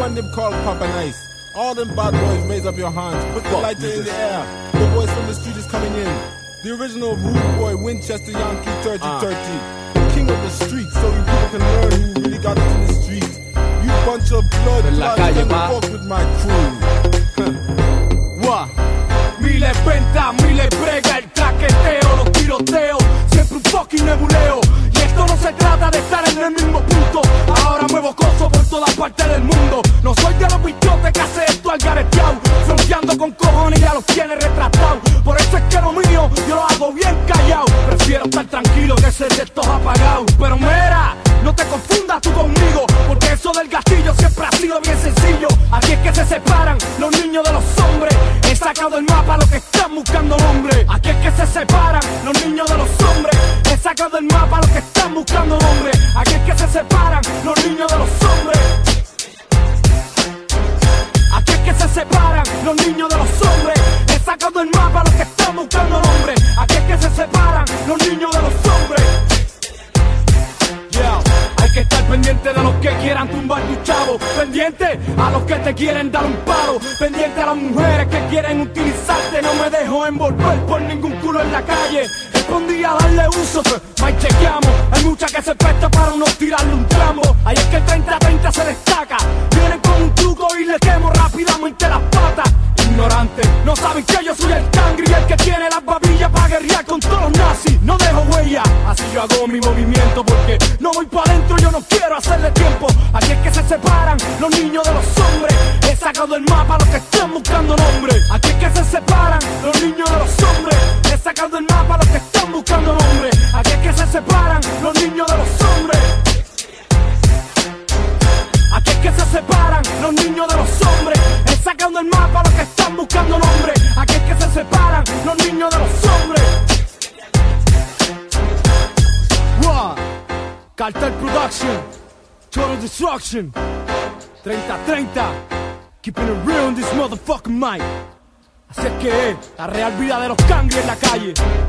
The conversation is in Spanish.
one them called Papa Nice. All them bad boys, raise up your hands, put the lighter in the air. The voice from the street is coming in. The original rude boy, Winchester Yankee 3030. The king of the street, so you people can learn who really got into the street. You bunch of blood clots and walk with my crew. Miles ventas, miles brega, el traqueteo, los tiroteos, siempre un fucking nebuleo. Y esto no se trata de estar en el mismo punto. Ahora muevo coso por todas partes del mundo. No soy de los bichotes que hace esto al gareteado, fronteando con cojones y ya los tiene retratados. Por eso es que lo mío yo lo hago bien callado. Prefiero estar tranquilo que ser de estos apagados. Pero mira, no te confundas tú conmigo, porque eso del gatillo siempre ha sido bien sencillo. Aquí es que se separan los niños de los hombres. He sacado del mapa lo que están buscando nombre. Aquí es que se separan los niños de los hombres. He sacado del mapa lo que están buscando nombre. Aquí es que se separan los niños de los hombres. Aquí es que se separan los niños de los hombres. He sacado del mapa lo que están buscando nombre. Aquí es que se separan los niños de los hombres. Hay que estar pendiente de los que quieran tumbar tu chavo, pendiente a los que te quieren dar un palo, pendiente a las mujeres que quieren utilizarte. No me dejo envolver por ningún culo en la calle. Respondí a darle uso, más chequeamos. Hay mucha que se presta para uno tirarle un tramo. Ahí es que el 30-30 se destaca. Vienen con un truco y le quemo rápidamente las patas. Ignorantes, no saben que yo soy el cangri, el que tiene las babillas para guerrear con todos los nazis. No dejo huella, así yo hago mi movimiento, porque no voy para adentro, yo no quiero hacerle tiempo. Aquí es que se separan los niños de los hombres. He sacado del mapa los que están buscando nombre. Aquí es que se separan los niños de los hombres. He sacado del mapa los que están buscando nombre. Aquí es que se separan los niños de los hombres. Aquí es que se separan los niños de los hombres. He sacado del mapa los que están buscando nombre. Aquí es que se separan los niños de los hombres. Cartel Production, Total Destruction, 30-30, keeping it real in this motherfucking mic. Así es que es la real vida de los cangri en la calle.